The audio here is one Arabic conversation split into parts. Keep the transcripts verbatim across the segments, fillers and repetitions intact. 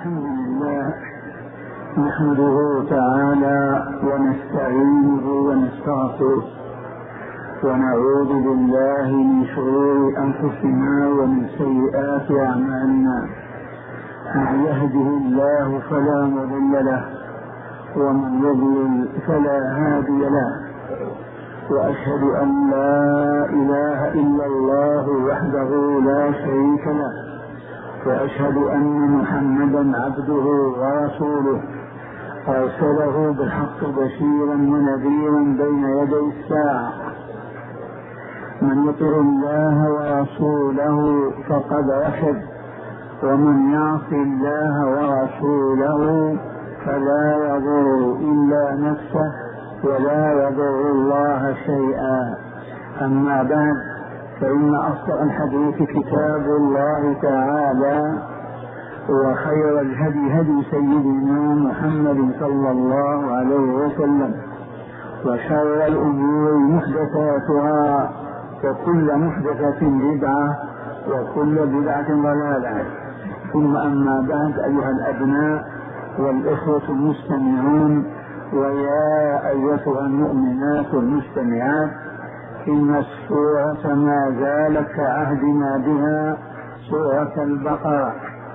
الحمد لله نحمده تعالى ونستعينه ونستغفره ونعوذ بالله من شرور أنفسنا ومن سيئات أعمالنا. من يهده الله فلا مضل له ومن يضلل فلا هادي له، وأشهد أن لا إله إلا الله وحده لا شريك له، وأشهد أن محمدا عبده ورسوله أرسله بالحق بشيرا ونذيرا بين يدي الساعة. من يطع الله ورسوله فقد رشد، ومن يعص الله ورسوله فلا يضر إلا نفسه ولا يضر الله شيئا. أما بعد، فإن أصدق الحديث كتاب الله تعالى، وخير الهدي هدي سيدنا محمد صلى الله عليه وسلم، وشر الأمور محدثاتها، وكل محدثة بدعة، وكل بدعة ضلالة. ثم أما بعد، أيها الأبناء والإخوة المستمعون، ويا أيتها المؤمنات المستمعات، إن السورة ما زالت كعهدنا بها سورة البقرة،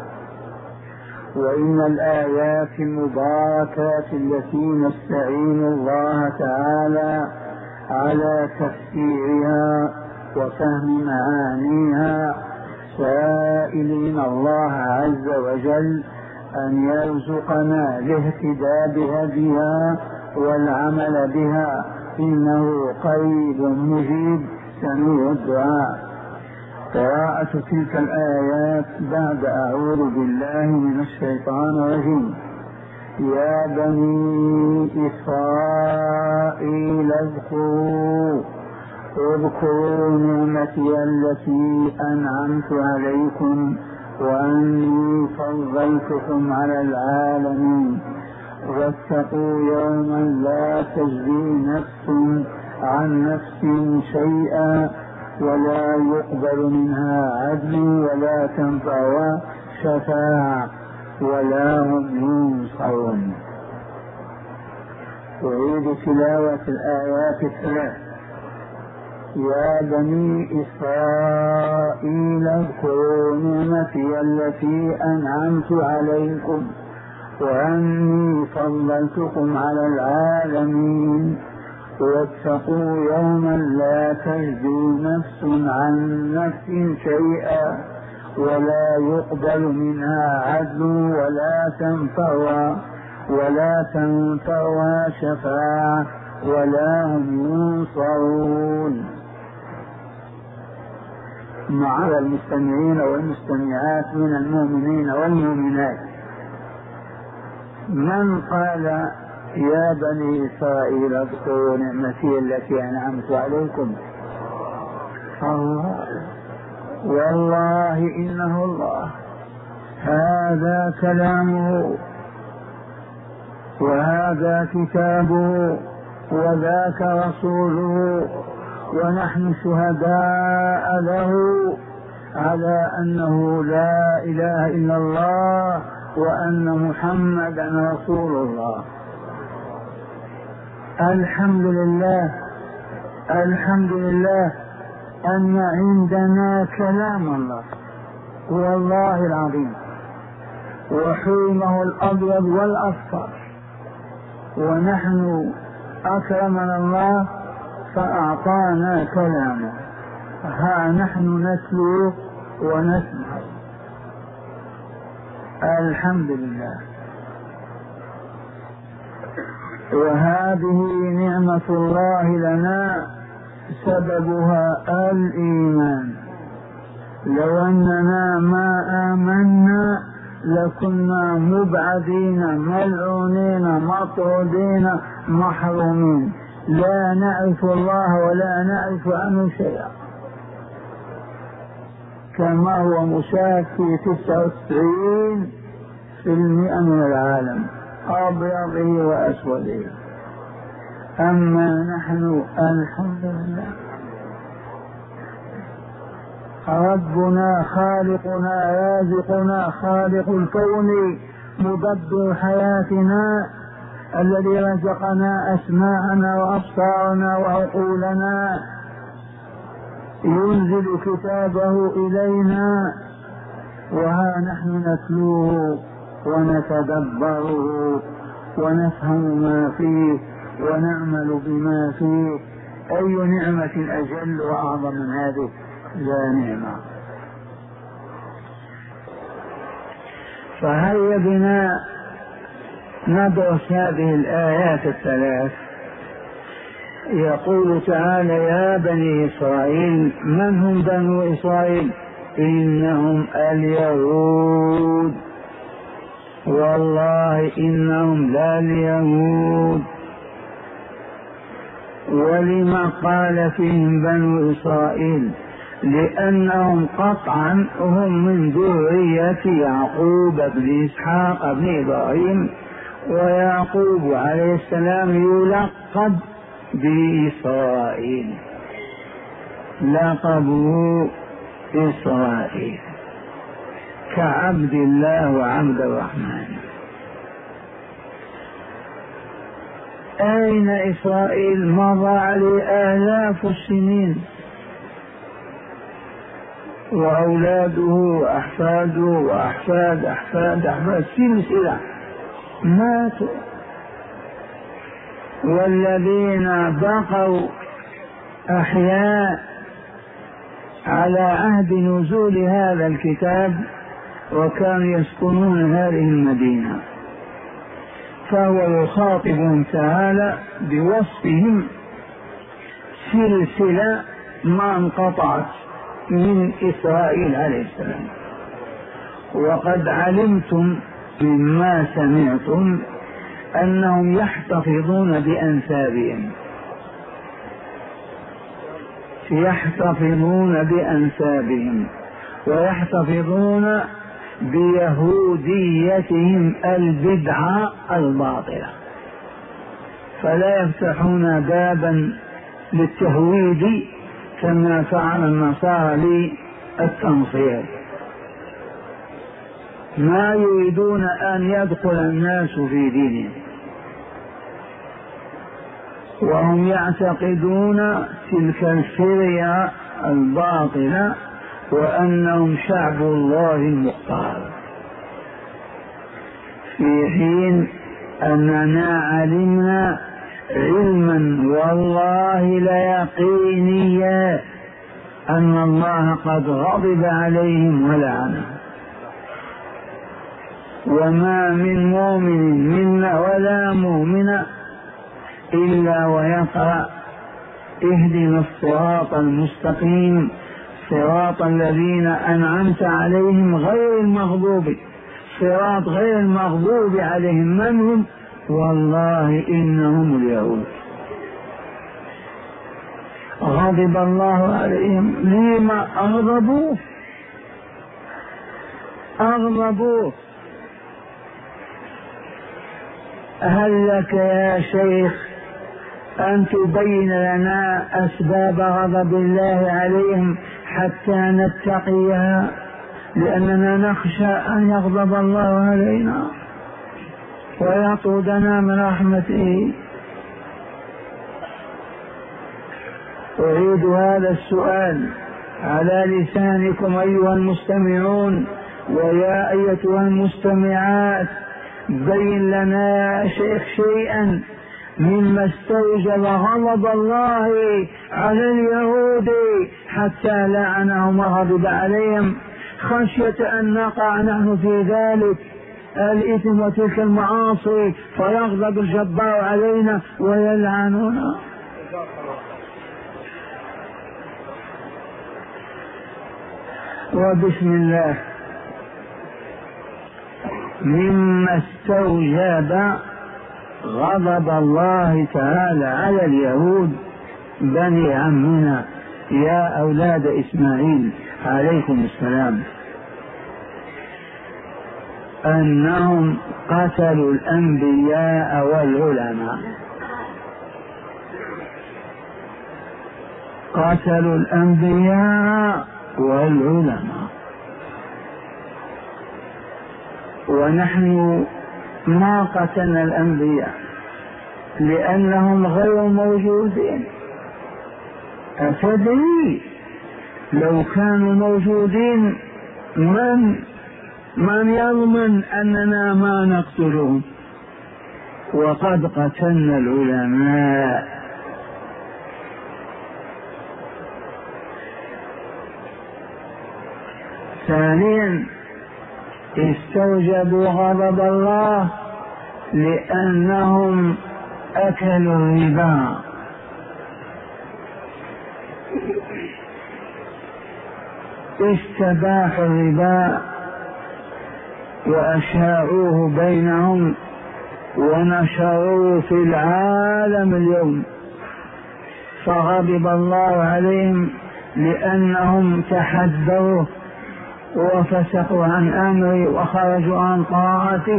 وإن الآيات المباركات التي نستعين الله تعالى على تفسيرها وفهم معانيها، سائلين الله عز وجل أن يرزقنا الاهتداء بهديها والعمل بها، إنه قريب مجيب سميع الدعاء. قراءة تلك الآيات بعد أعوذ بالله من الشيطان الرجيم. يا بني إسرائيل اذكروا اذكروا نعمتي التي أنعمت عليكم وأني فضلتكم على العالمين، واتقوا يوما لا تجزي نفس عن نفس شيئا ولا يقبل منها عدل ولا تنفع شفاعة ولا هم ينصرون. أعيد تلاوة الآيات الثلاث. يا بني إسرائيل اذكروا نعمتي التي أنعمت عليكم وأني فضلتكم على العالمين، واتقوا يوما لا تجزي نفس عن نفس شيئا ولا يقبل منها عدل ولا تنفعها ولا تنفعها شفاعة ولا هم ينصرون. مع المستمعين والمستمعات من المؤمنين والمؤمنات، من قال يا بني إسرائيل اذكروا نعمتي التي أنعمت عليكم؟ الله، والله إنه الله، هذا كلامه وهذا كتابه وذاك رسوله، ونحن شهداء له على أنه لا إله إلا الله وأن محمدا رسول الله. الحمد لله الحمد لله أن عندنا كلام الله والله العظيم، وحومه الأبيض والأصفر، ونحن أكرمنا الله فأعطانا كلامه، ها نحن نتلو ونسمع. الحمد لله. وهذه نعمة الله لنا سببها الإيمان. لو أننا ما آمنا لكنا مبعدين ملعونين مطرودين محرومين، لا نعرف الله ولا نعرف عنه شيئا، كما هو مشاهد في تسعة وتسعين في المئة من العالم، أبيضه وأسوده. أما نحن الحمد لله، ربنا خالقنا رازقنا خالق الكون مدبر حياتنا الذي رزقنا أسماعنا وأبصارنا وعقولنا، ينزل كتابه إلينا وها نحن نتلوه ونتدبره ونفهم ما فيه ونعمل بما فيه. أي نعمة أجل وأعظم من هذه؟ لا نعمة. فهيا بنا ندرس هذه الآيات الثلاث. يقول تعالى: يا بني إسرائيل. من هم بنو إسرائيل؟ إنهم اليهود، والله إنهم لا اليهود. ولما قال فيهم بنو إسرائيل؟ لأنهم قطعا هم من ذرية يعقوب بن إسحاق بن إبراهيم، ويعقوب عليه السلام يلقب بإسرائيل، لقبه إسرائيل كعبد الله وعبد الرحمن. أين إسرائيل؟ مضى عليه آلاف السنين، وأولاده وأحفاده وأحفاد أحفاد أحفاد سلسلة ماتوا، والذين بقوا أحياء على عهد نزول هذا الكتاب وكانوا يسكنون هذه المدينة. فهو يخاطبهم تعالى بوصفهم سلسلة ما انقطعت من إسرائيل عليه السلام. وقد علمتم مما سمعتم أنهم يحتفظون بأنسابهم، يحتفظون بأنسابهم ويحتفظون بيهوديتهم البدعة الباطلة، فلا يفتحون بابا للتهويد كما فعل النصارى للتنصير. ما يريدون أن يدخل الناس في دينهم، وهم يعتقدون تلك الفرية الباطلة وأنهم شعب الله المختار، في حين أننا علمنا علما والله ليقينيا أن الله قد غضب عليهم ولعنهم. وما من مؤمن منا ولا مؤمنة إلا ويقرأ: اهدنا الصراط المستقيم صراط الذين أنعمت عليهم غير المغضوب. صراط غير المغضوب عليهم من هم؟ والله إنهم اليهود. غضب الله عليهم. لما أغضبوه؟ أغضبوه. هل لك يا شيخ أن تبين لنا أسباب غضب الله عليهم حتى نتقيها، لأننا نخشى أن يغضب الله علينا ويطردنا من رحمته؟ أعيد هذا السؤال على لسانكم أيها المستمعون، ويا أيتها المستمعات، بين لنا يا شيخ شيئا مما استوجب غضب الله على اليهود حتى لعنهم وغضب عليهم، خشية أن نقع نحن في ذلك الإثم وتلك المعاصي فيغضب الجبار علينا ويلعننا. وبسم الله. مما استوجب غضب الله تعالى على اليهود بني عمنا يا أولاد إسماعيل عليكم السلام، أنهم قتلوا الأنبياء والعلماء. قتلوا الأنبياء والعلماء. ونحن ما قتلنا الأنبياء لأنهم غير موجودين. أتدري لو كانوا موجودين من من يضمن أننا ما نقتلهم؟ وقد قتلنا العلماء. ثانيا استوجبوا غضب الله لأنهم أكلوا الربا. استباحوا الربا وأشاعوه بينهم ونشروه في العالم اليوم، فغضب الله عليهم لأنهم تحدوه وفسقوا عن أمره وخرجوا عن طاعته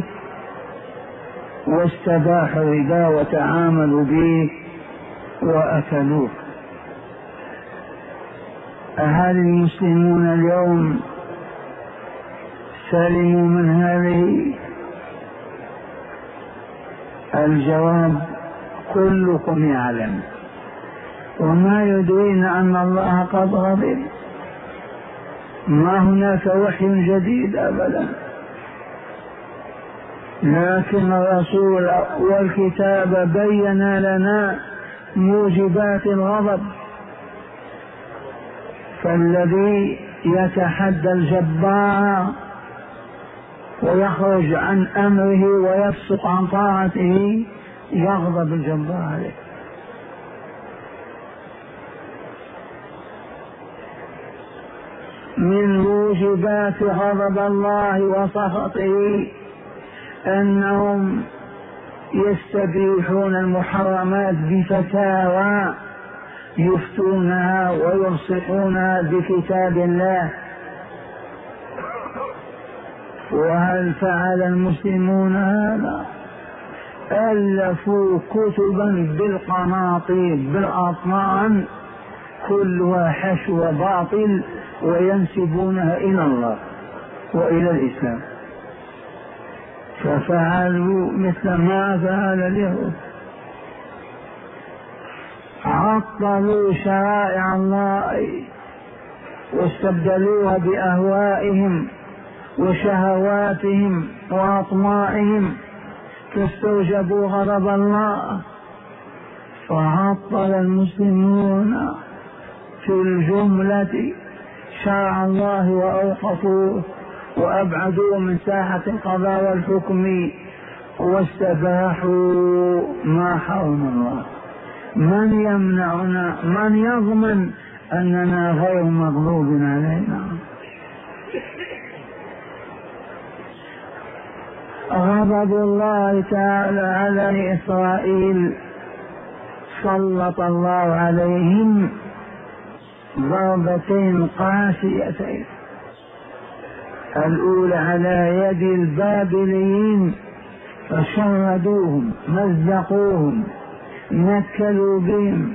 واستباحوا الربا وتعاملوا به وأكلوه. هل المسلمون اليوم سلموا من هذه؟ الجواب كلكم يعلم، وما يدرينا أن الله قد غضب. ما هناك وحي جديد أبدا، لكن الرسول والكتاب بين لنا موجبات الغضب. فالذي يتحدى الجبار ويخرج عن أمره ويفسق عن طاعته يغضب الجبار عليه. من موجبات غضب الله وسخطه أنهم يستبيحون المحرمات بفتاوى يفتونها ويلصقونها بكتاب الله. وهل فعل المسلمون هذا؟ ألفوا كتبا بالقناطير بالأطنان كلها حشو باطل وينسبونها إلى الله وإلى الإسلام، ففعلوا مثل ما فعل اليهود، عطلوا شرائع الله واستبدلوها بأهوائهم وشهواتهم وأطماعهم، فاستوجبوا غضب الله. فعطل المسلمون في الجملة شرع الله وأوقفوه وأبعدوه من ساحة القضاء والحكم واستباحوا ما حرم الله. من يمنعنا؟ من يضمن أننا غير مغضوب علينا؟ غضب الله تعالى على إسرائيل، سلط الله عليهم ضربتين قاسيتين. الأولى على يد البابليين فشردوهم مزقوهم نكلوا بهم،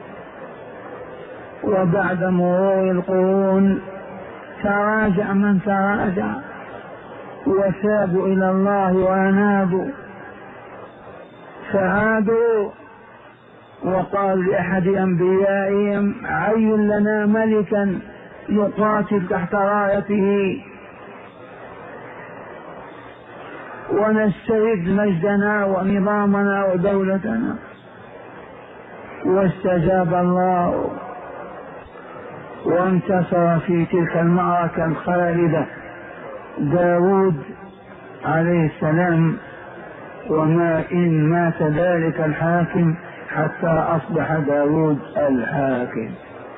وبعد مرور القرون تراجع من تراجع وثابوا إلى الله وأنابوا، فعادوا وقال لأحد أنبيائهم عين لنا ملكا نقاتل تحت رايته ونسترد مجدنا ونظامنا ودولتنا. واستجاب الله وانتصر في تلك المعركة الخالدة داود عليه السلام، وما إن مات ذلك الحاكم حتى أصبح داود الحاكم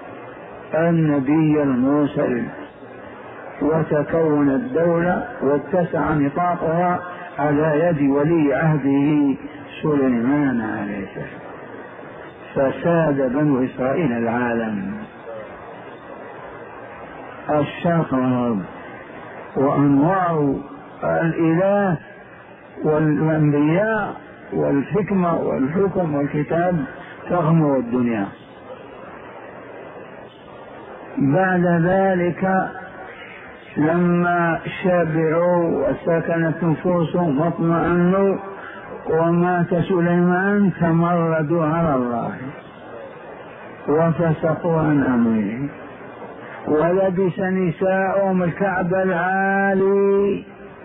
النبي المرسل، وتكون الدولة واتسع نطاقها على يد ولي عهده سليمان عليه السلام، فساد بنو إسرائيل العالم الشرق والغرب، وأنواع الإله والأنبياء والحكمة والحكم والكتاب تغمر الدنيا. بعد ذلك لما شبعوا وسكنت نفوسهم واطمأنوا ومات سليمان تمردوا على الله وفسقوا عن أمره، ولبس نساؤهم الكعب العالي.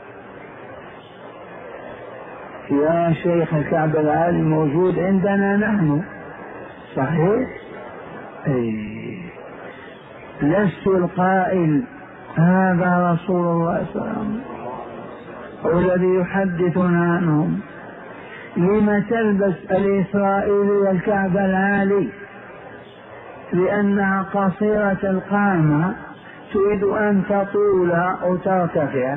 يا شيخ الكعب العالي موجود عندنا نحن صحيح؟ أي لست القائل هذا رسول الله صلى الله عليه وسلم والذي يحدثنا عنهم. لم تلبس الإسرائيلي الكعب العالي؟ لأنها قصيرة القامة تريد أن تطول أو ترتفع،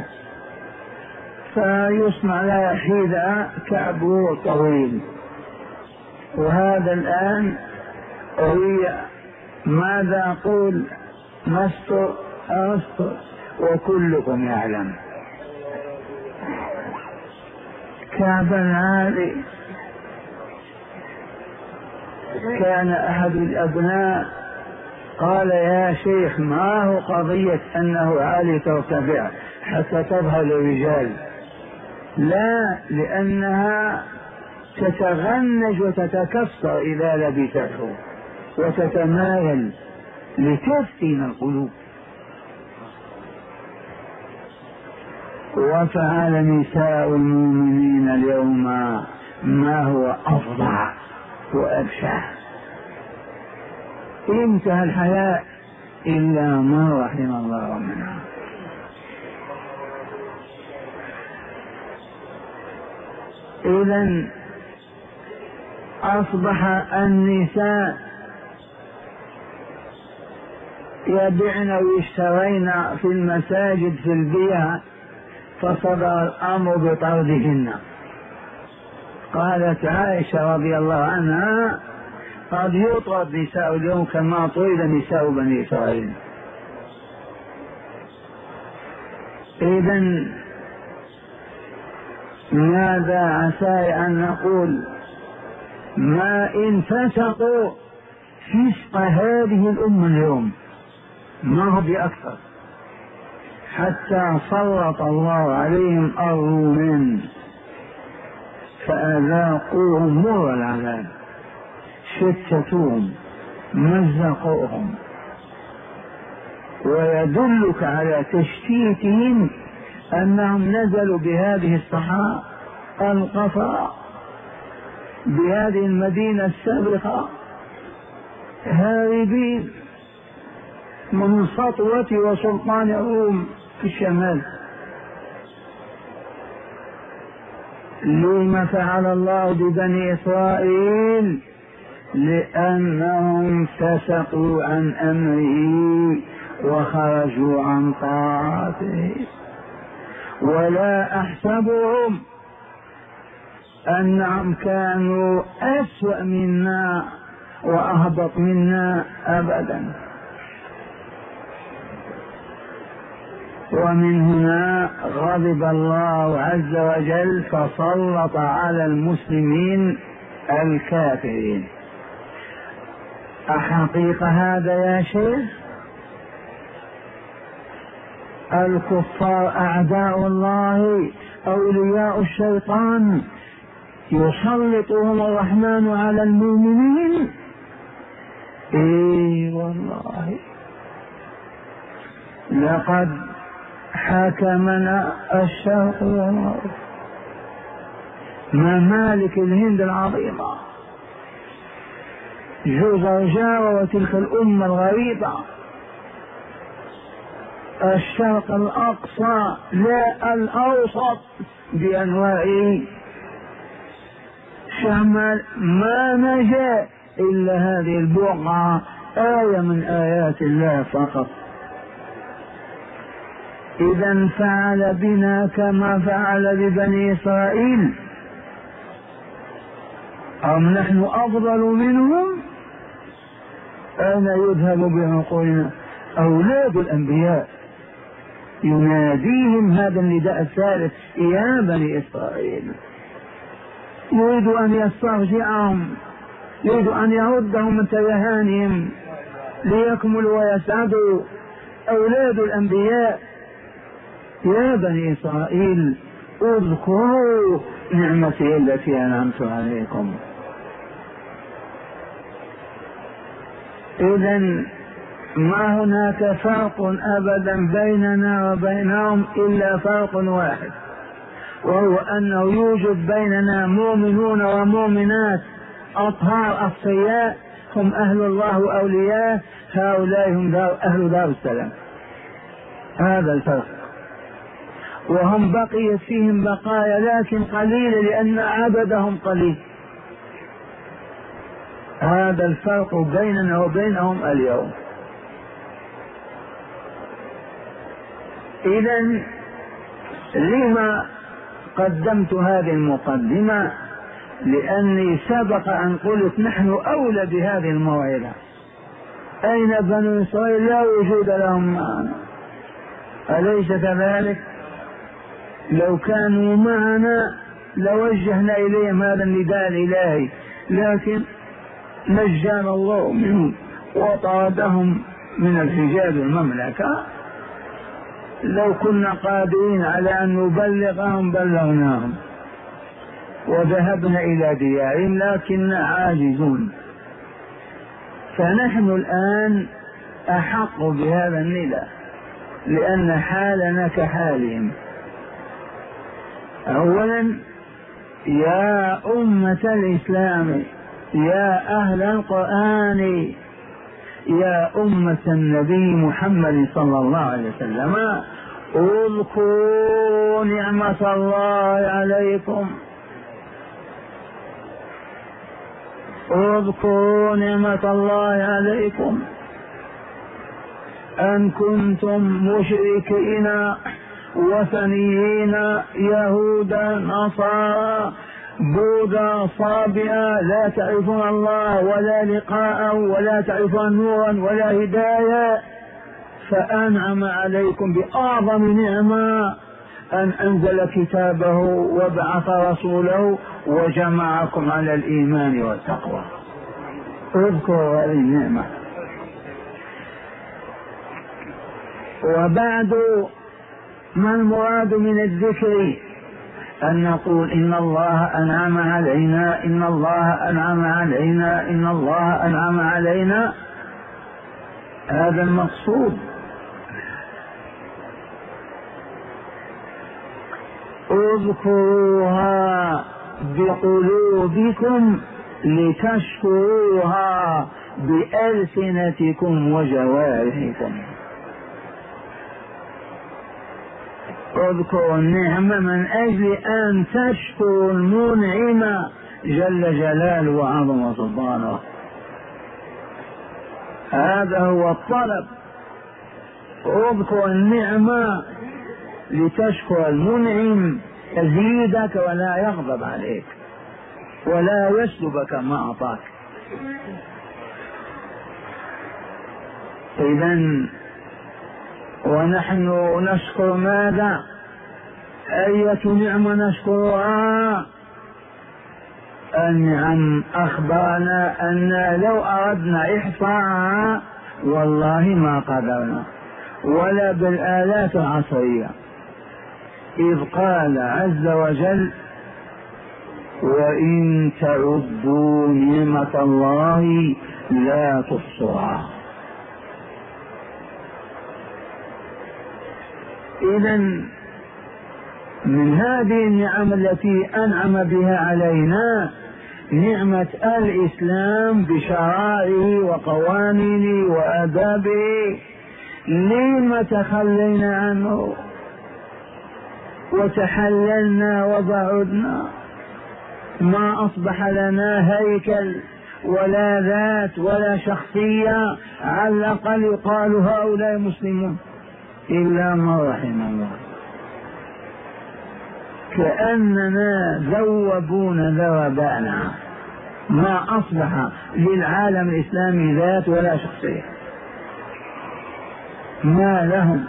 فيصنع لها حذاء كعبه طويل. وهذا الآن هي ماذا أقول؟ مستر أستر وكلكم يعلم. كعب العالي. كان أحد الأبناء قال يا شيخ ما هو قضية أنه عالي ترتفع حتى تظهر الرجال؟ لا، لأنها تتغنج وتتكسر إذا لبسته وتتمايل لتفتن القلوب. وفعل نساء المؤمنين اليوم ما هو أفظع وأبشع. انتهى الحياء إلا ما رحم الله منها. إذن أصبح النساء يبيعن ويشترين في المساجد في البيع، فصدر الأمر بطردهن. قالت عائشة رضي الله عنها قد يطرد نساء اليوم كما طرد نساء بني إسرائيل. إذن ماذا عسى أن نقول؟ ما إن فسقوا فسق هذه الأمة اليوم ما هو بأكثر، حتى سلط الله عليهم الرومان فأذاقوهم مر العذاب، شتتوهم مزقوهم. ويدلك على تشتيتهم أنهم نزلوا بهذه الصحراء القفراء بهذه المدينة السابقة هاربين من سطوة وسلطان الروم في الشمال. لما فعل الله ببني إسرائيل؟ لأنهم فسقوا عن أمره وخرجوا عن طاعته. ولا أحسبهم أنهم كانوا أسوأ منا وأهبط منا أبدا. ومن هنا غضب الله عز وجل فسلط على المسلمين الكافرين. أحقيقة هذا يا شيخ؟ الكفار أعداء الله أولياء الشيطان يسلطهم الرحمن على المؤمنين. إيه والله لقد حكمنا الشرق والغرب. ممالك الهند العظيمة جوزرجارة وتلك الأمة الغريبة، الشرق الأقصى لا الأوسط بأنواعه، شمال ما نجا إلا هذه البقعة آية من آيات الله فقط. إذا فعل بنا كما فعل ببني إسرائيل، أم نحن أفضل منهم؟ أين يذهب بعقولنا؟ أولاد الأنبياء يناديهم هذا النداء الثالث يا بني إسرائيل، يريد أن يسترجعهم، يريد أن يردهم من تيهانهم ليكملوا ويسعدوا. أولاد الأنبياء يا بني إسرائيل اذكروا نعمتي التي أنعمت عليكم. إذن ما هناك فرق أبدا بيننا وبينهم إلا فرق واحد، وهو أنه يوجد بيننا مؤمنون ومؤمنات أطهار أصفياء هم أهل الله وأولياء، هؤلاء هم دار أهل دار السلام. هذا الفرق. وهم بقيت فيهم بقايا لكن قليلة لأن عددهم قليل. هذا الفرق بيننا وبينهم اليوم. إذن لما قدمت هذه المقدمة؟ لأني سبق أن قلت نحن أولى بهذه الموعظة. أين بنو إسرائيل؟ لا وجود لهم معنا، أليس كذلك؟ لو كانوا معنا لوجهنا إليهم هذا النداء الإلهي، لكن نجانا الله منهم وطردهم من الحجاب المملكة. لو كنا قادرين على أن نبلغهم بلغناهم وذهبنا إلى ديارهم، لكن عاجزون. فنحن الآن أحق بهذا النداء لأن حالنا كحالهم. أولا يا أمة الإسلام، يا أهل القرآن، يا أمة النبي محمد صلى الله عليه وسلم، اذكروا نعمة الله عليكم، اذكروا نعمة الله عليكم أن كنتم مشركين وثنيين يهودا نصارى بوذا صابئة لا تعرفون الله ولا لقاءه ولا تعرفون نورا ولا هداية، فأنعم عليكم بأعظم نعمة أن أنزل كتابه وبعث رسوله وجمعكم على الإيمان والتقوى. اذكروا هذه النعمة. وبعد ما المراد من الذكر؟ أن نقول إن الله أنعم علينا، إن الله أنعم علينا، إن الله أنعم علينا. هذا المقصود. اذكروها بقلوبكم لتشكروها بألسنتكم وجوارحكم. اذكروا النعمة من أجل أن تشكروا المنعم جل جلاله وعظم سلطانه. هذا هو الطلب. اذكر النعمة لتشكر المنعم يزيدك ولا يغضب عليك ولا يسلبك ما أعطاك. إذن ونحن نشكر ماذا؟ أية نعمة نشكرها؟ النعم أخبرنا أن لو أردنا إحصاءها والله ما قدرنا، ولا بالآلات العصرية، إذ قال عز وجل وإن تعدوا نعمة الله لا تحصوها. إذن من هذه النعم التي أنعم بها علينا نعمة الإسلام بشرائعه وقوانينه وآدابه. لما تخلينا عنه وتحللنا وبعدنا؟ ما أصبح لنا هيكل ولا ذات ولا شخصية على الأقل يقال هؤلاء مسلمون إلا ما رحم الله. كأننا ذوبون ذوبانا، ما أصبح للعالم الإسلامي ذات ولا شخصية، ما لهم.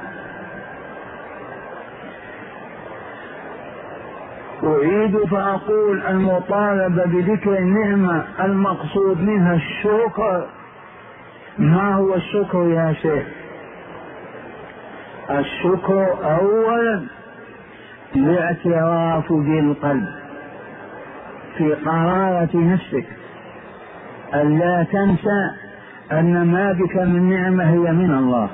أعيد فأقول المطالبة بذكر النعمة المقصود منها الشكر. ما هو الشكر يا شيخ؟ الشكر أولا الاعتراف بالقلب في قرارة نفسك أن لا تنسى أن ما بك من نعمة هي من الله،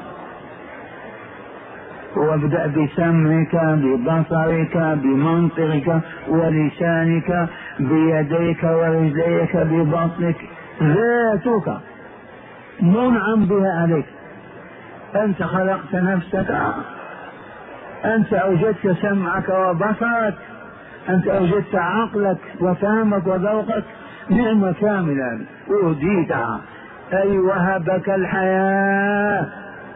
وابدأ بسمعك ببصرك بمنطقك ولسانك بيديك ورجليك ببطنك، ذاتك منعم بها عليك. أنت خلقت نفسك، أنت أوجدت سمعك وبصرك، أنت أوجدت عقلك وفهمك وذوقك، نعمة كاملة أهديتها، أي وهبك الحياة.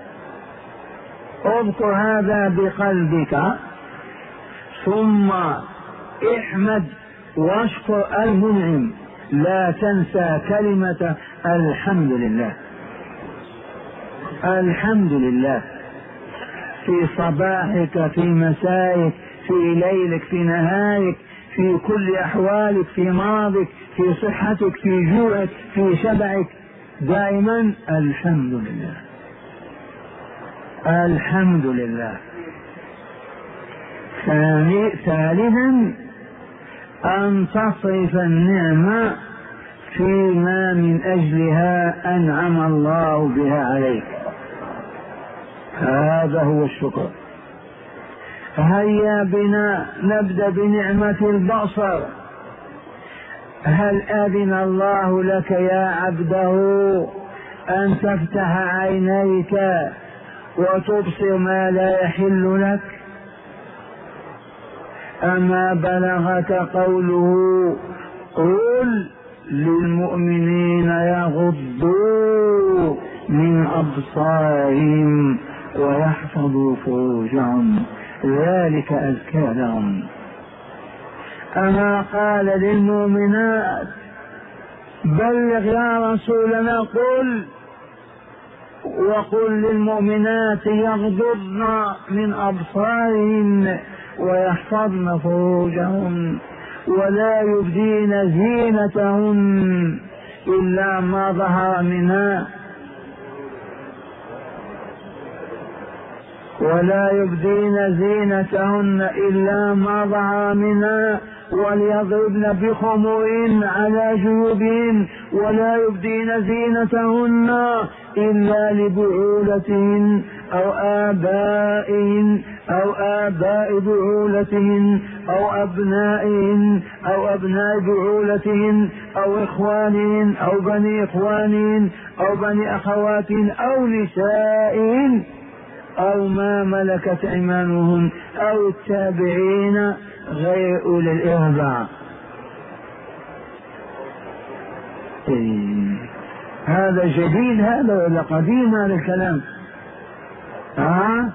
اذكر هذا بقلبك، ثم احمد واشكر المنعم، لا تنسى كلمة الحمد لله. الحمد لله في صباحك في مسائك في ليلك في نهارك في كل أحوالك، في مرضك في صحتك في جوعك في شبعك، دائما الحمد لله الحمد لله. ثالثا أن تصرف النعمة فيما من أجلها أنعم الله بها عليك، هذا هو الشكر. هيا بنا نبدأ بنعمة البصر. هل أذن الله لك يا عبده أن تفتح عينيك وتبصر ما لا يحل لك؟ أما بلغك قوله قل للمؤمنين يغضوا من أبصارهم ويحفظوا فروجهم ذلك أزكى لهم؟ أما قال للمؤمنات بلغ يا رسولنا قل، وقل للمؤمنات يغضضن من أبصارهن ويحفظن فروجهن ولا يبدين زينتهن إلا ما ظهر منها ولا يبدين زينتهن إلا ما ظهر منها وليضربن بخمرهن على جيوبهن ولا يبدين زينتهن إلا لبعولتهن أو آبائهن أو آباء بعولتهن أو أبنائهن أو أبناء بعولتهن أو إخوانهن أو بني إخوانهن أو بني أخواتهن أو نسائهن أو ما ملكت أيمانهن أو التابعين غير أولي الإرباع. إيه. هذا جديد هذا ولا قديم هذا الكلام؟ ها؟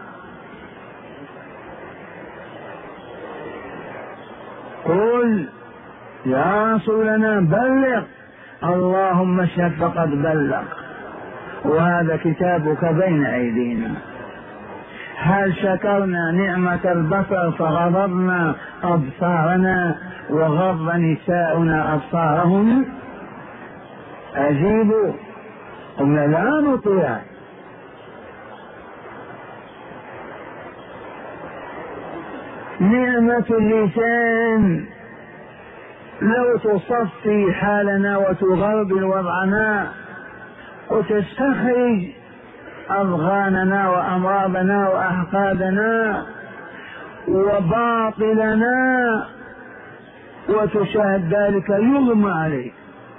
قل يا رسولنا بلغ، اللهم اشهد فقد بلغ، وهذا كتابك بين أيدينا. هل شكرنا نعمة البصر فغضبنا أبصارنا وغض نساؤنا أبصارهم؟ أجيبوا، قلنا لا نطيع. نعمة اللسان لو تصفي حالنا وتغربل وضعنا وتستخرج أضغاننا وأمراضنا وأحقادنا وباطلنا وتشاهد ذلك يغمى عليك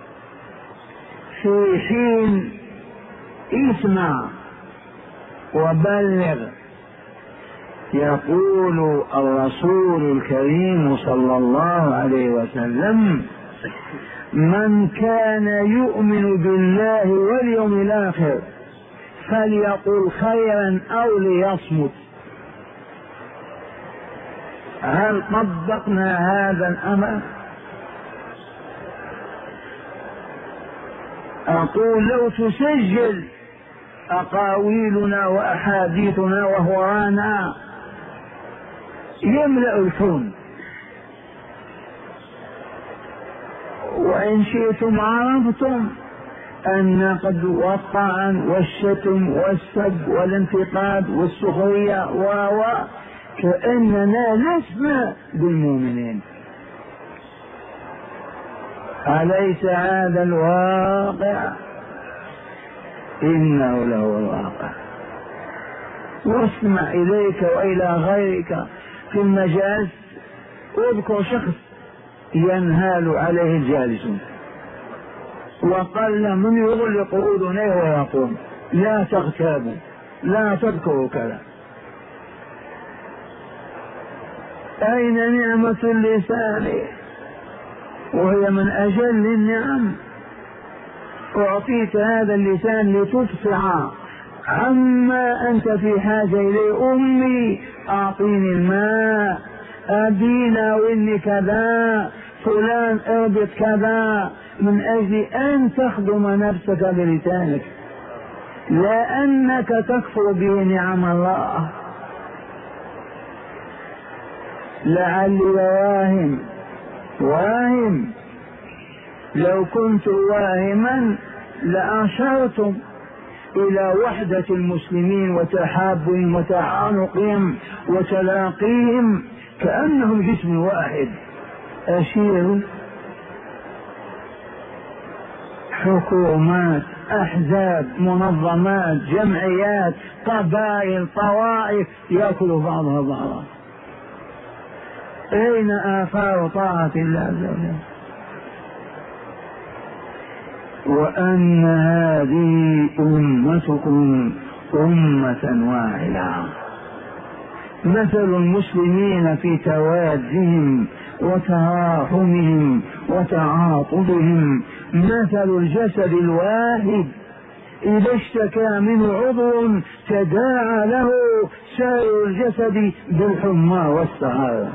في حين اسمع وبلغ. يقول الرسول الكريم صلى الله عليه وسلم من كان يؤمن بالله واليوم الآخر فليقل خيرا أو ليصمت. هل طبقنا هذا الأمر؟ أقول لو تسجل أقاويلنا وأحاديثنا وهوانا يملأ الكون، وإن شئتم عرفتم النقد والطعن والشتم والسب والانتقاد والسخرية و كأننا لسنا بالمؤمنين. أليس هذا الواقع؟ إنه له الواقع. واسمع إليك وإلى غيرك في المجالس، اذكر شخص ينهال عليه الجالسون، وقل من يغلق أذنيه ويقول لا تغتابوا لا تذكروا كذا. أين نعمة اللسان وهي من أجل النعم؟ أعطيت هذا اللسان لتفصح عما أنت في حاجة إليه. أمي أعطيني الماء، أبينا وإني كذا، فلان اربط كذا، من أجل أن تخدم نفسك بلسانك، لأنك تكفر به نعم الله. لعلي واهم واهم لو كنت واهما لأشرتم إلى وحدة المسلمين وتحابهم وتعانقهم وتلاقيهم كأنهم جسم واحد. أشير حكومات، أحزاب، منظمات، جمعيات، قبائل، طوائف يأكل بعضها بعضا. أين آثار طاعة الله عز وجل؟ وأن هذه أمتكم أمة واحدة. مثل المسلمين في توادهم وتراحمهم وتعاطفهم مثل الجسد الواحد إذا اشتكى منه عضو تداعى له سائر الجسد بالحمى والسهر.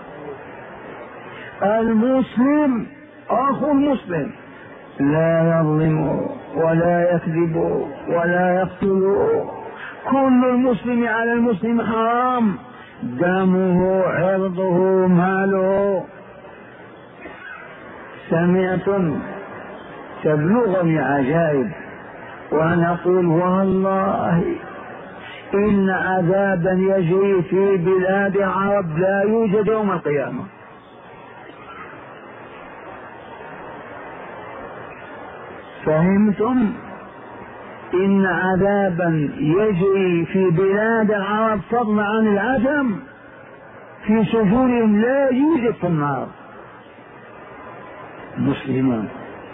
المسلم أخو المسلم لا يظلم ولا يكذب ولا يقتل. كل المسلم على المسلم حرام، دمه عرضه ماله. سمعتم؟ تبلغني عجائب وأنا أقول والله إن عذابا يجري في بلاد العرب لا يوجد يوم القيامة. فهمتم؟ إن عذابا يجري في بلاد العرب فضلا عن العجم في سجونهم لا يوجد في النار مسلمان.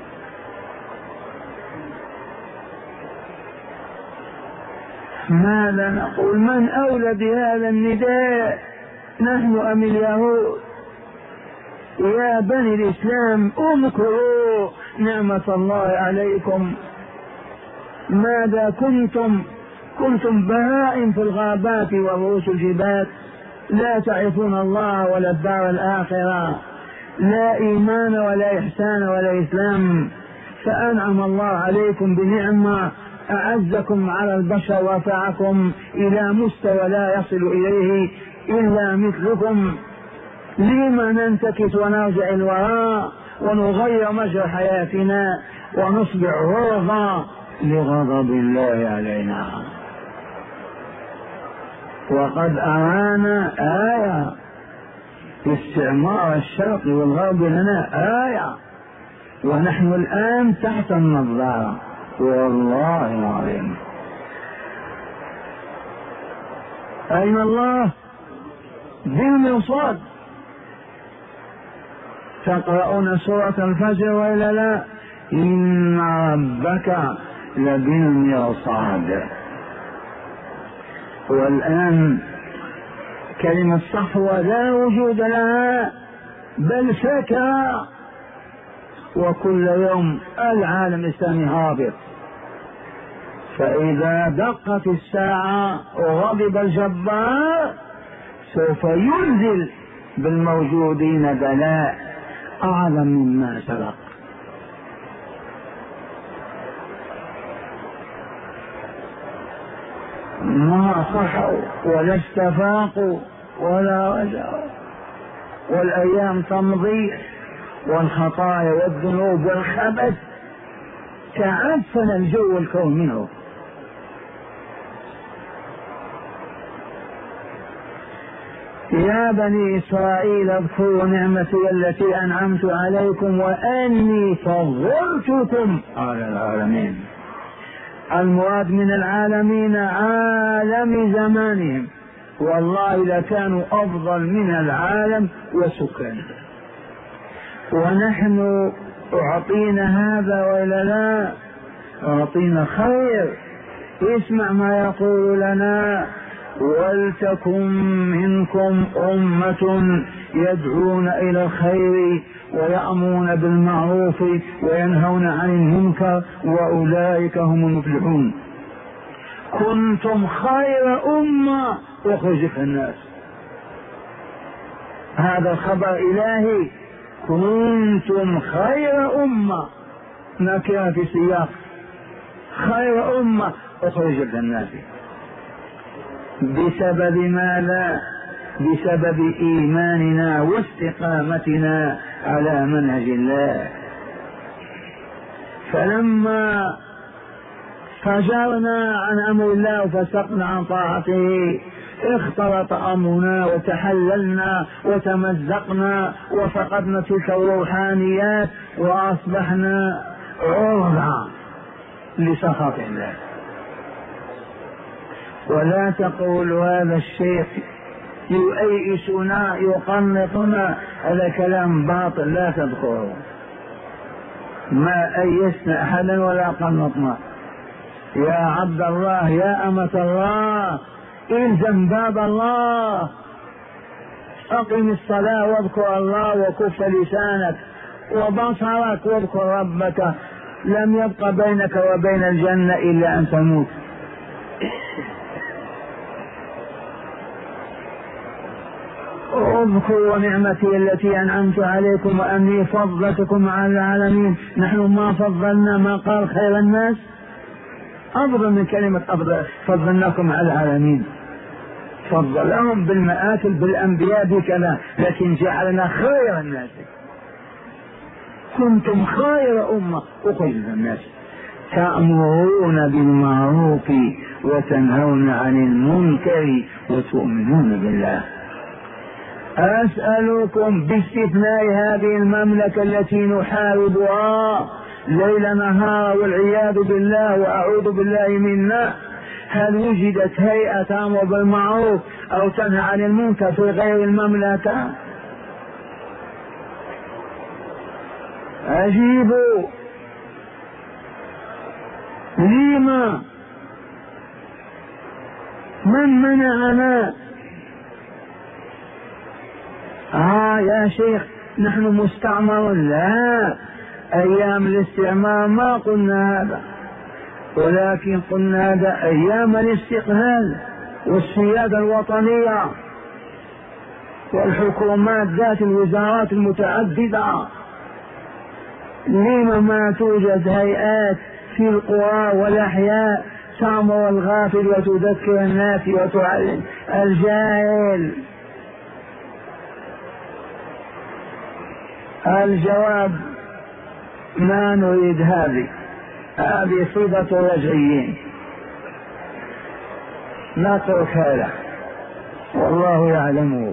ماذا نقول؟ من أولى بهذا النداء، نحن أم اليهود؟ يا بني الإسلام اذكروا نعمة الله عليكم. ماذا كنتم؟ كنتم بهائم في الغابات ورؤوس الجبال، لا تعرفون الله ولا الدار الآخرة، لا إيمان ولا إحسان ولا إسلام. فأنعم الله عليكم بنعمة، أعزكم على البشر ورفعكم إلى مستوى لا يصل إليه إلا مثلكم. لما ننتكس ونرجع الوراء ونغير مجرى حياتنا ونصبح غرضا لغضب الله علينا؟ وقد أرانا آية استعمار الشرق والغرب لنا آية، ونحن الآن تحت النظارة والله العظيم. أين الله؟ بالمرصاد. تقرؤون سورة الفجر وإلا لا؟ إن ربك لبالمرصاد. والآن كلمة صحوة لا وجود لها بل سكى، وكل يوم العالم الإسلامي هابط. فإذا دقت الساعة وغضب الجبار سوف ينزل بالموجودين بلاء أعظم مما سبق. ما صحوا ولا استفاقوا ولا رجعوا، والأيام تمضي والخطايا والذنوب والخبث تعفن الجو الكون منه. يا بني إسرائيل اذكروا نعمتي التي أنعمت عليكم وأني فضلتكم على العالمين. المراد من العالمين عالم زمانهم، والله لكانوا أفضل من العالم وسكانه، ونحن أعطينا هذا ولا لا؟ أعطينا خير. اسمع ما يقول لنا: ولتكن منكم أمة يدعون إلى الخير ويأمرون بالمعروف وينهون عن المنكر وأولئك هم المفلحون. كنتم خير أمة أخرجت الناس. هذا الخبر إلهي: كنتم خير أمة، نكرة في سياق، خير أمة أخرجت الناس. بسبب ما لا؟ بسبب إيماننا واستقامتنا على منهج الله. فلما فجرنا عن أمر الله وفسقنا عن طاعته اختلط أمرنا وتحللنا وتمزقنا وفقدنا تلك الروحانيات وأصبحنا عرضة لسخط الله. ولا تقولوا هذا الشيخ يؤيسنا يقنطنا، هذا كلام باطل، لا تذكروا. ما أيسنا أحدا ولا قنطنا. يا عبد الله، يا أمة الله، إلزم باب الله، أقم الصلاة واذكر الله وكف لسانك وبصرك واذكر ربك. لم يبق بينك وبين الجنة إلا أن تموت. اذكروا نعمتي التي أنعمت عليكم وأني فضلتكم على العالمين. نحن ما فضلنا، ما قال خير الناس، أفضل من كلمة أفضل، فضلناكم على العالمين. فضلهم بالمآكل بالأنبياء بكذا، لكن جعلنا خير الناس. كنتم خير أمة أخرجت الناس تأمرون بالمعروف وتنهون عن المنكر وتؤمنون بالله. أسألكم باستثناء هذه المملكة التي نحاربها ليل نهار والعياذ بالله وأعوذ بالله منا، هل وجدت هيئة تأمر بالمعروف أو تنهى عن المنكر في غير المملكة؟ أجيبوا. لما؟ من منعنا؟ آه يا شيخ نحن مستعمر. لا، أيام الاستعمار ما قلنا هذا، ولكن قلنا هذا أيام الاستقلال والسيادة الوطنية والحكومات ذات الوزارات المتعددة. لما ما توجد هيئات في القرى والأحياء تأمر الغافل وتذكر الناس وتعلم الجاهل؟ الجواب: ما نريد هذه، هذه صفة رجعيين، نترك هذا والله يعلمه.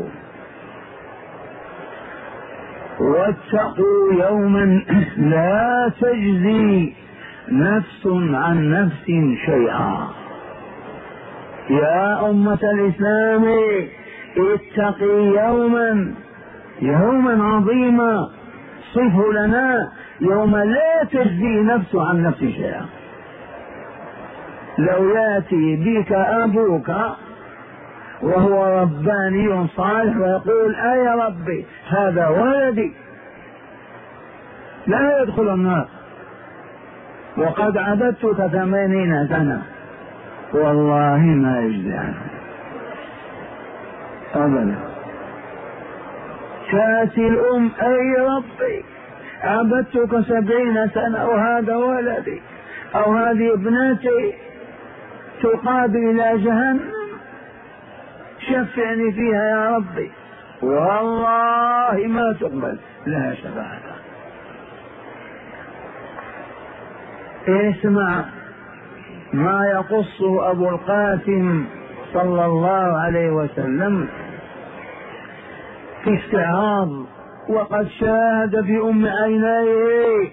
واتقوا يوما لا تجزي نفس عن نفس شيئا. يا أمة الإسلام اتقي يوما، يوما عظيما، صفه لنا، يوم لا تجزي نفس عن نفس شيئا. لو يأتي بك أبوك وهو رباني صالح ويقول: أي ربي هذا ولدي، لا يدخل النار وقد عبدتك ثمانين سنة، والله ما يجزي عنه أبدا. تأتي الأم: أي ربي عبدتك سبعين سنة وهذا ولدي أو هذه ابنتي، تقابل إلى جهنم، شفعني فيها يا ربي، والله ما تقبل لها شفاعة. اسمع ما يقصه أبو القاسم صلى الله عليه وسلم في استعراض، وقد شاهد بأم عينيه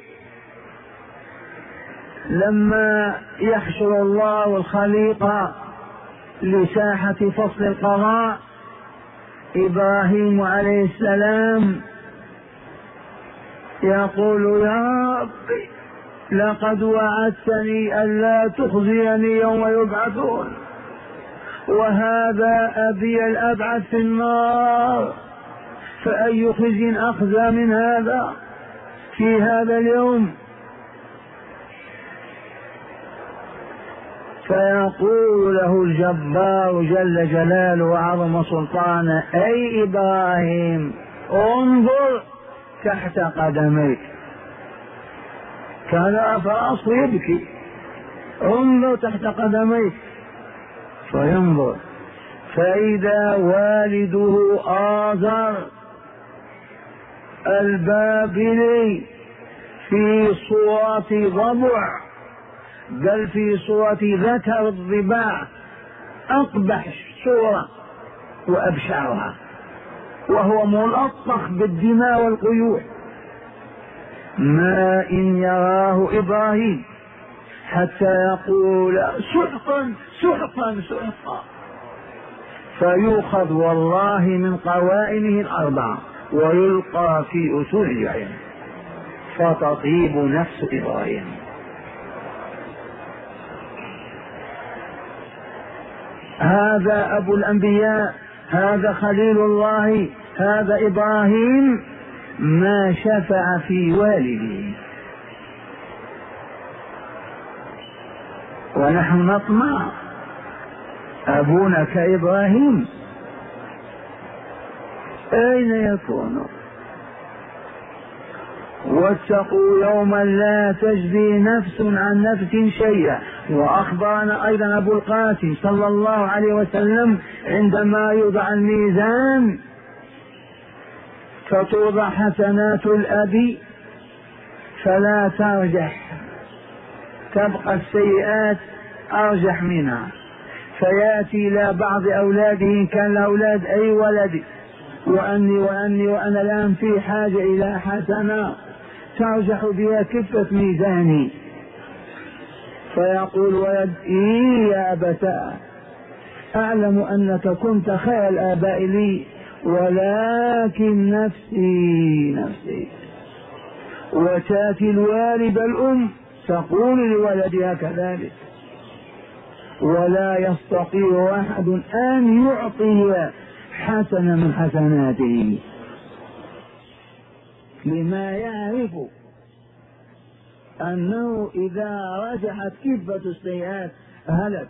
لما يحشر الله الخليقة لساحة فصل القضاء إبراهيم عليه السلام يقول يا ربي لقد وعدتني ألا تخزيني يوم يبعثون، وهذا أبي الأبعث في النار، فأي خزي أخزى من هذا في هذا اليوم؟ فيقول له الجبار جل جلاله وعظم سلطانه أي إبراهيم انظر تحت قدميك. كان فأصل يبكي، انظر تحت قدميك، فينظر فإذا والده آزر البابلي في صورة ضبع، بل في صورة ذكر الضباع، أقبح صورة وأبشعها، وهو ملطخ بالدماء والقيوع، ما إن يراه إبراهيم حتى يقول سحقا سحقا سحقا، فيؤخذ والله من قوائمه الأربعة ويلقى في أسود الجحيم فتطيب نفس إبراهيم. هذا أبو الأنبياء، هذا خليل الله، هذا إبراهيم ما شفع في والده، ونحن نطمع أبونا كإبراهيم أين يكون؟ واتقوا يوما لا تجزي نفس عن نفس شيئا. وأخبرنا أيضا أبو القاسم صلى الله عليه وسلم عندما يوضع الميزان فتوضع حسنات الأب فلا ترجح، تبقى السيئات أرجح منها، فيأتي إلى بعض أولاده إن كان له أولاد أي ولد وأني وأني وأنا الآن في حاجة إلى حسنة ترجح بها كفة ميزاني، فيقول ولد إيه يا أبتاه أعلم أنك كنت خير الآباء لي، ولكن نفسي نفسي. وتأتي الوالد الأم تقول لولدها كذلك، ولا يستطيع أحد أن يعطي حسنة من حسناته، لما يعرف أنه إذا رجحت كفة السيئات هلك.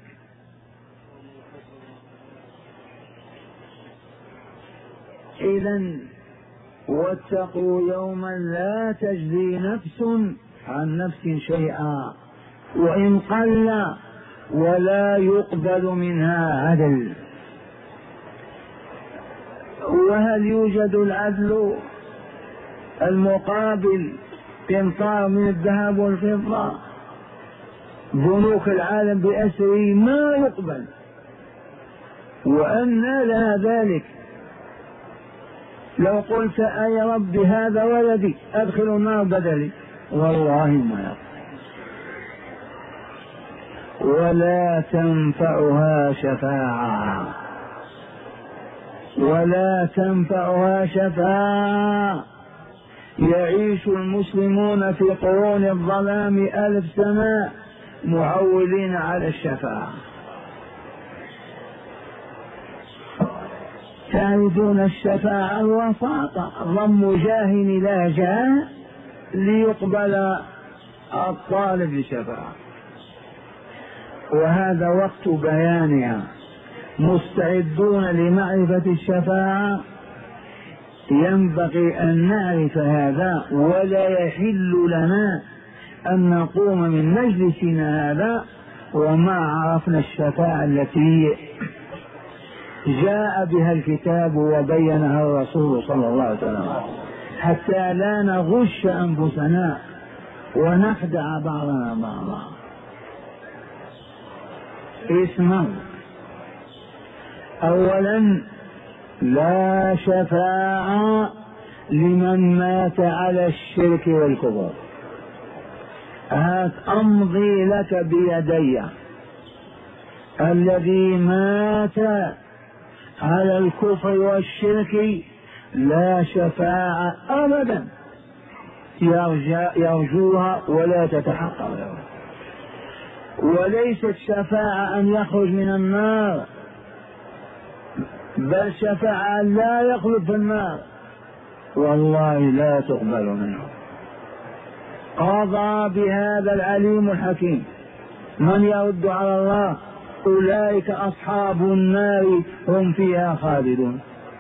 إذن واتقوا يوما لا تجزي نفس عن نفس شيئا وإن قل ولا يقبل منها عدل. وهل يوجد العدل المقابل قنطار من الذهب والفضة؟ بنوك العالم بأسره ما يقبل، وأنى لها ذلك. لو قلت أي رب هذا ولدي أدخل النار بدلي، والله ما يقبل. ولا تنفعها شفاعة، ولا تنفعها شفاعة. يعيش المسلمون في قرون الظلام ألف سنة معولين على الشفاعة. تعرفون الشفاعة الوساطة، ضم جاه إلى جاه ليقبل الطالب للشفاعة، وهذا وقت بيانها. مستعدون لمعرفة الشفاعة، ينبغي أن نعرف هذا، ولا يحل لنا أن نقوم من مجلسنا هذا وما عرفنا الشفاعة التي جاء بها الكتاب وبينها الرسول صلى الله عليه وسلم، حتى لا نغش أنفسنا ونخدع بعضنا بعضا. اسمع، أولا لا شفاعة لمن مات على الشرك والكفر. هات أمضي لك بيدي، الذي مات على الكفر والشرك لا شفاعة أبدا يرجوها ولا تتحقق له. وليست شفاعة أن يخرج من النار، بل شفاعة لا يخلد في النار، والله لا تقبل منه. قضى بهذا العليم الحكيم. من يرد على الله؟ أولئك أصحاب النار هم فيها خالدون.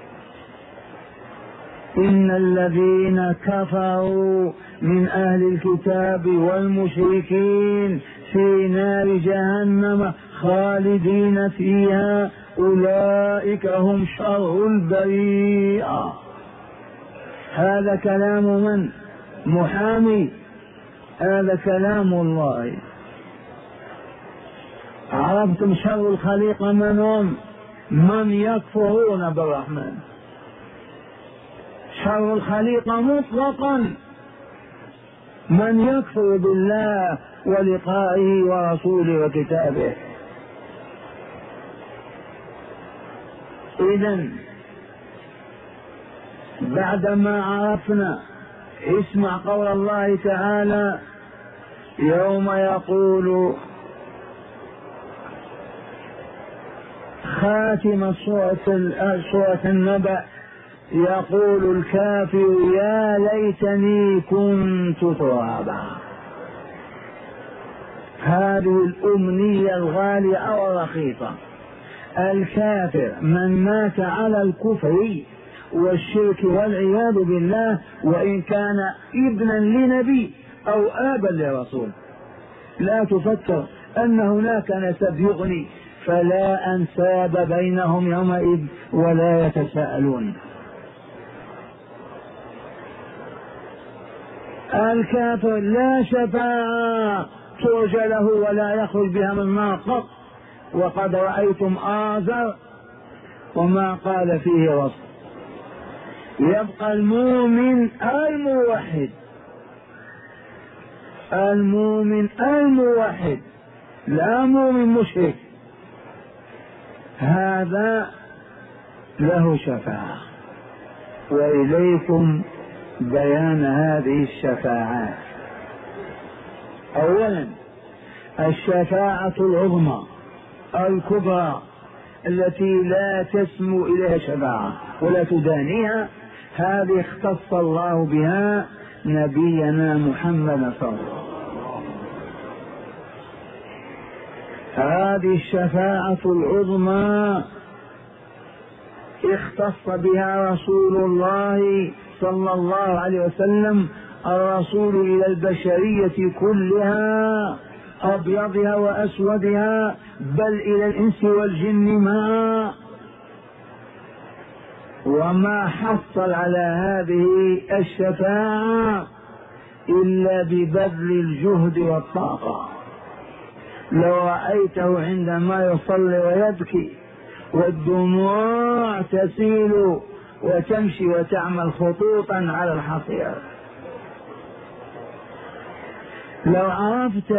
إن الذين كفروا من أهل الكتاب والمشركين في نار جهنم خالدين فيها أولئك هم شر البريئة. هذا كلام من؟ محامي. هذا كلام الله. عرفتم شر الخليقة من هم؟ من يكفرون بالرحمن. شر الخليقة مطلقا من يكفر بالله ولقائه ورسوله وكتابه. إذن بعدما عرفنا، اسمع قول الله تعالى يوم يقول خاتم سورة النبأ يقول الكافر يا ليتني كنت ترابا. هذه الأمنية الغالية والرخيصة. الكافر من مات على الكفر والشرك والعياذ بالله، وإن كان ابنا لنبي أو آبا لرسول، لا تفكر أن هناك نسب يغني، فلا أنساب بينهم يومئذ ولا يتساءلون. الكافر لا شفاعة ترجى له ولا يخرج بها من النار قط. وقد رأيتم آزر وما قال فيه وصف. يبقى المؤمن الموحد، المؤمن الموحد، لا مؤمن مشرك، هذا له شفاعة. وإليكم بيان هذه الشفاعات. أولا الشفاعة العظمى الكبرى التي لا تسمو إليها شفاعة ولا تدانيها، هذه اختص الله بها نبينا محمد صلى الله عليه وسلم. هذه الشفاعة العظمى اختص بها رسول الله صلى الله عليه وسلم، الرسول إلى البشرية كلها، أبيضها وأسودها، بل إلى الإنس والجن معا. وما حصل على هذه الشفاعة إلا ببذل الجهد والطاقة. لو رأيته عندما يصلي ويبكي والدموع تسيل وتمشي وتعمل خطوطا على الحصير، لو عرفت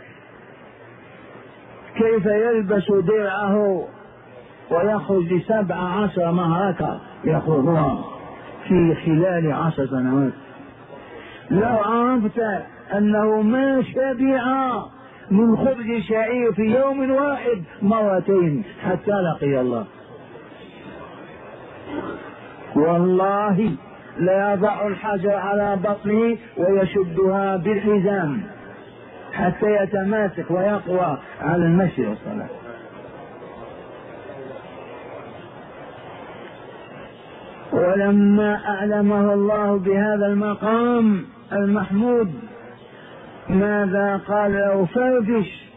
كيف يلبس درعه ويخرج بسبع عشر مهركة يخرجها في خلال عشر سنوات، لو عرفت أنه ما شبع من خبز شعير في يوم واحد مرتين حتى لقي الله، والله لا يضع الحجر على بطنه ويشدها بالحزام حتى يتماسك ويقوى على المشي والصلاة. ولما أعلمه الله بهذا المقام المحمود ماذا قال له؟ فرجش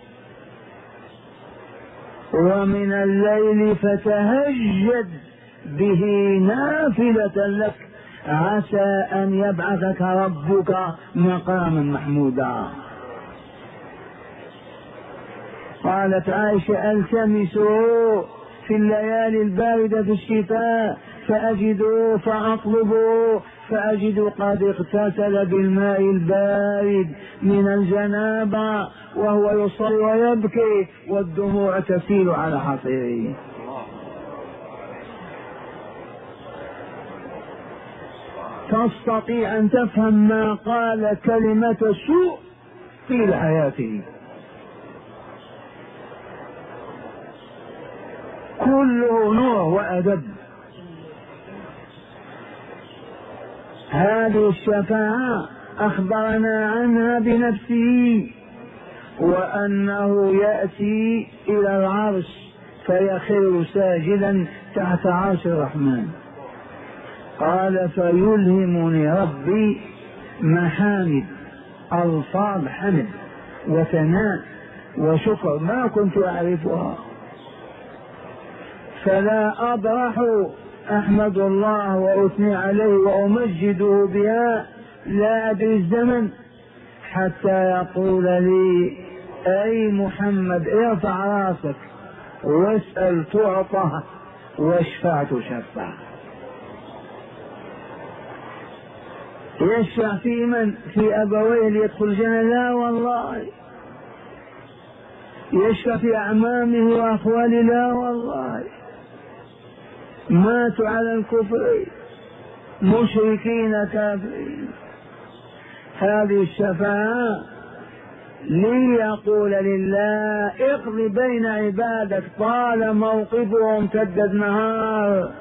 ومن الليل فتهجد به نافلة لك عسى أن يبعثك ربك مقاما محمودا. قالت عائشة التمسوا في الليالي الباردة في الشتاء فأجدوا فأطلبوا فأجد قد اغتسل بالماء البارد من الجنابة وهو يصلي ويبكي والدموع تسيل على حصيره. تستطيع أن تفهم ما قال كلمة سوء في حياته. كله نور وأدب. هذه الشفاعة أخبرنا عنها بنفسه وأنه يأتي إلى العرش فيخر ساجدا تحت عرش الرحمن. قال فيلهمني ربي محامد، ألفاظ حمد وثناء وشكر ما كنت أعرفها، فلا أبرح أحمد الله وأثني عليه وأمجده بها لا أدري الزمن حتى يقول لي أي محمد ارفع راسك واسأل تعطى واشفع تشفع. يشفع في من؟ في أبويه ليدخل الجنة؟ لا والله. يشفع في أعمامه وأخواله؟ لا والله. ماتوا على الكفر مشركين كافرين. هذه الشفاعة ليقول لله اقض بين عبادك طال موقفهم امتد نهار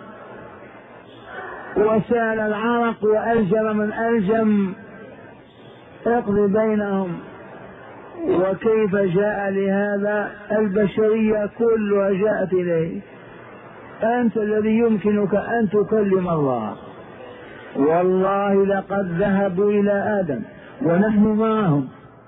وسال العرق وألجم من ألجم، اقض بينهم. وكيف جاء لهذا؟ البشرية كلها جاءت إليه. أنت الذي يمكنك أن تكلم الله. والله لقد ذهبوا إلى آدم ونحن معهم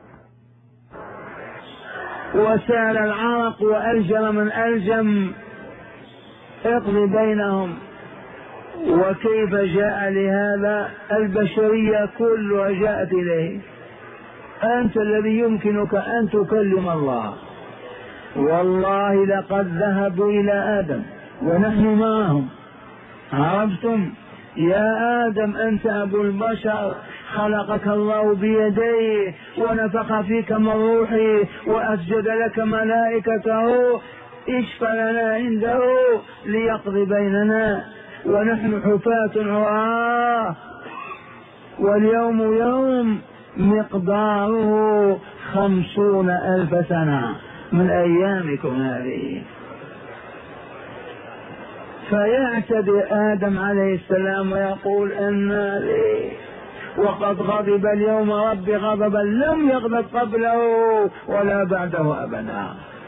وسال العرق وألجم من ألجم، اقض بينهم. وكيف جاء لهذا؟ البشرية كلها جاءت إليه. أنت الذي يمكنك أن تكلم الله. والله لقد ذهبوا إلى آدم ونحن معهم. عرفتم يا آدم أنت أبو البشر، خلقك الله بيديه ونفخ فيك من روحه وأسجد لك ملائكته، اشفع لنا عنده ليقضي بيننا ونحن حفاة عراة، واليوم يوم مقداره خمسون ألف سنة من أيامكم هذه. فيعتذر آدم عليه السلام ويقول أنا لي وقد غضب اليوم ربي غضبا لم يغضب قبله ولا بعده أبدا.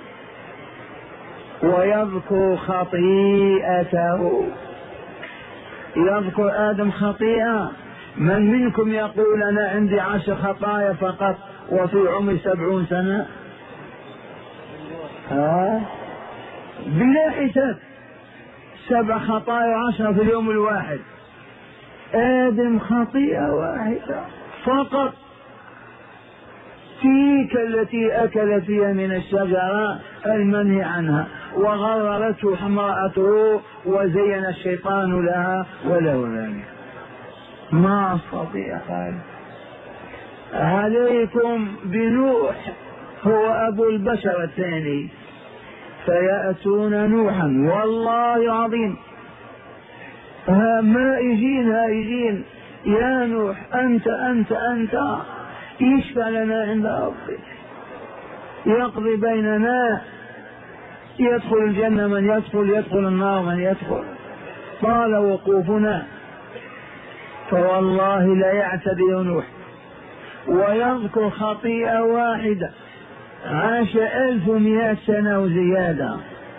ويذكر خطيئته، يذكر آدم خطيئة. من منكم يقول أنا عندي عشر خطايا فقط وفي عمري سبعون سنة؟ ها بلا حساب، سبع خطايا وعشرة في اليوم الواحد. آدم خطيئة واحدة فقط، تلك التي أكل فيها من الشجرة المنهي عنها وغررته امرأته وزين الشيطان لها وله ذلك. ما استطيع قال. عليكم بنوح هو أبو البشر الثاني. فيأتون نوحا والله عظيم، ها ما يجين ها يجين يا نوح أنت أنت أنت يشفع لنا عند ربك، يقضي بيننا، يدخل الجنة من يدخل، يدخل النار من يدخل. طال وقوفنا. فوالله لا يعتذر نوح ويذكر خطيئة واحدة عاش ألف ومئة سنة وزيادة،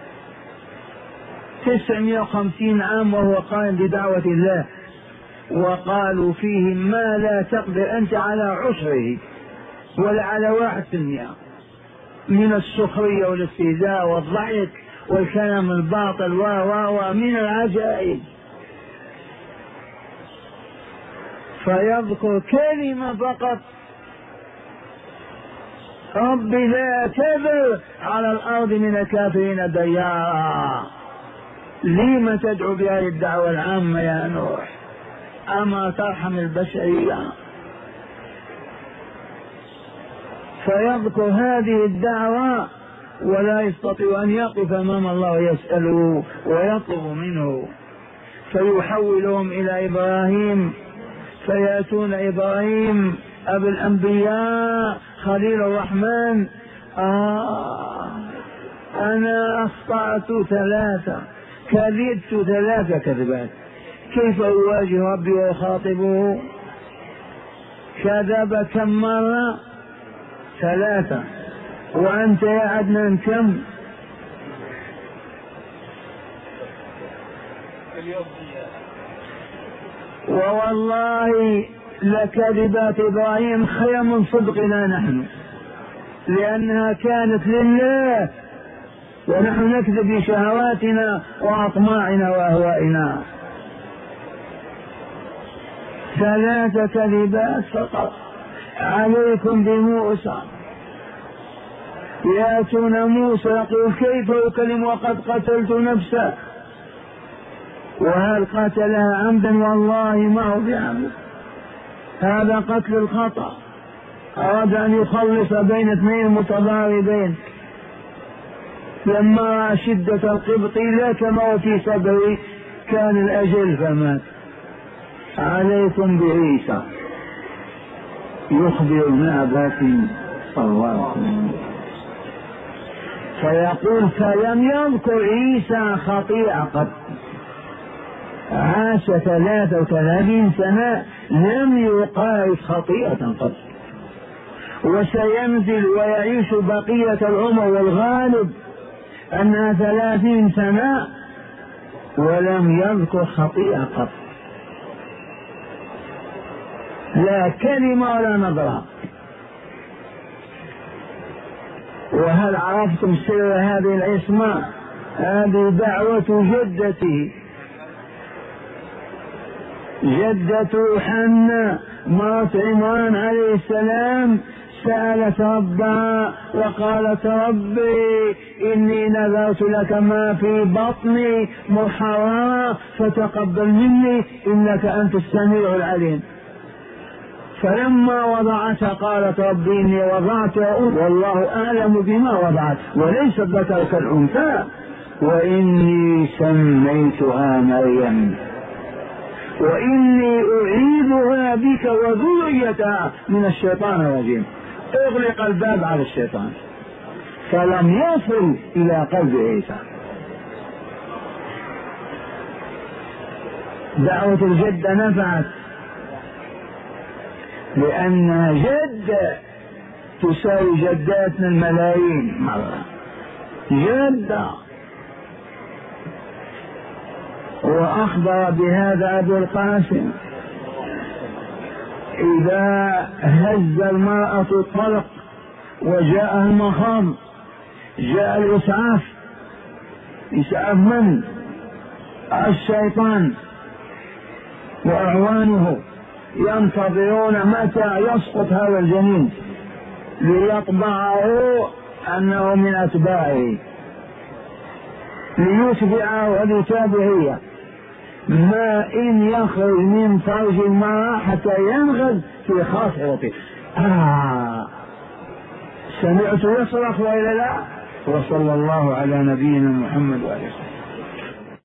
تسعمائة وخمسين عام وهو قائم بدعوة الله، وقالوا فيه ما لا تقدر أنت على عشره ولا على واحد في المئة من السخرية والاستهزاء والضحك والكلام الباطل و و و من العجائب. فيذكر كلمة فقط: رب لا تذر على الأرض من الكافرين ديارا. لم تدعو بهذه الدعوة العامة يا نوح؟ أما ترحم البشرية؟ فيذكر هذه الدعوة ولا يستطيع أن يقف أمام الله يسأله ويطلب منه، فيحولهم إلى إبراهيم، فيأتون إبراهيم أبي الأنبياء خليل الرحمن: آه أنا أخطأت ثلاثة، كذبت ثلاثة كذبات، كيف أواجه ربي وأخاطبه؟ كذب كم مرة؟ ثلاثة. وأنت يا عدنان كم؟ ووالله لكذبات إبراهيم خير من صدقنا نحن، لأنها كانت لله، ونحن نكذب بشهواتنا وأطماعنا وأهوائنا. ثلاث كذبات فقط. عليكم بموسى، يأتون موسى يقول: كيف يكلم وقد قتلت نفسا؟ وهل قتلها عمدا؟ والله ما هو بعمد، هذا قتل الخطأ. أراد أن يخلص بين اثنين متضاربين، لما رأى شدة القبط لا كما في صدره كان الأجل فمات. عليكم بعيسى يخبر نابتي صلى الله عليه وسلم، فيقول: فلم يذكر عيسى خطيئة قط، عاش ثلاثة وثلاثين سنة لم يقارف خطيئة قط، وسينزل ويعيش بقية العمر، والغالب أنها ثلاثين سنة ولم يذكر خطيئة قط، لا كلمة ولا نظرة. وهل عرفتم سر هذه العصمة؟ هذه دعوة جدتي، جدة حنة مرت عمران عليه السلام، سألت ربها وقالت: ربي إني نذرت لك ما في بطني محررا فتقبل مني إنك أنت السميع العليم. فلما وضعتها قالت: ربي إني وضعتها والله أعلم بما وضعت وليس الذكر كالأنثى وإني سميتها مريم وإني أعيذها بك وذريتها من الشيطان الرجيم. اغلق الباب على الشيطان، فلم يصل إلى قلب عيسى. دعوة الجدة نفعت، لأن جدة تساوي جداتنا الملايين مرة. جدة. وأخبر بهذا أبو القاسم: إذا هز المرأة الطلق وجاء المخاض جاء الإسعاف. إسعاف من؟ الشيطان وأعوانه ينتظرون متى يسقط هذا الجنين ليطبعه أنه من أتباعه، ليتبعه. هذه تابعية. ما إن يخرج من فرج المرأة حتى ينغز في خاصرته. آه سمعت يصرخ وإلا لا؟ وصلى الله على نبينا محمد وآله وسلم.